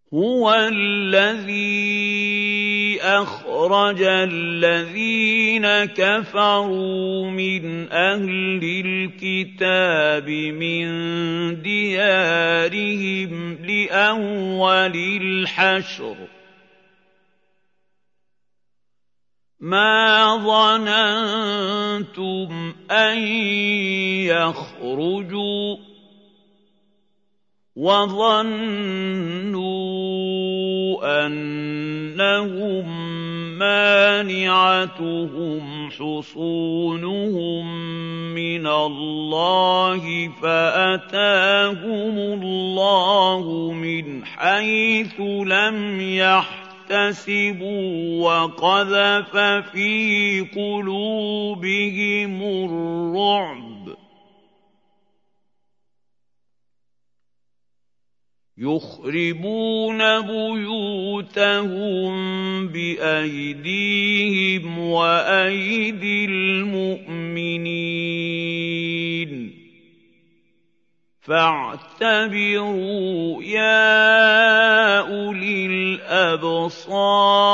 هُوَ الَّذِي أَخْرَجَ الَّذِينَ كَفَرُوا مِنْ أَهْلِ الْكِتَابِ مِنْ دِيَارِهِمْ لِأَوَّلِ الْحَشْرِ مَا ظَنَنتُمْ أَن يَخْرُجُوا وَظَنُّوا أَنَّهُم مَّانِعَتُهُمْ حُصُونُهُم مِّنَ اللَّهِ فَأَتَاهُمُ اللَّهُ مِنْ حَيْثُ لَمْ يَحْتَسِبُوا وَقَذَفَ فِي قُلُوبِهِمُ الرُّعْبَ يُخْرِبُونَ بُيُوتَهُم بِأَيْدِيهِمْ وَأَيْدِي الْمُؤْمِنِينَ فَاعْتَبِرُوا يَا أُولِي الْأَبْصَارِ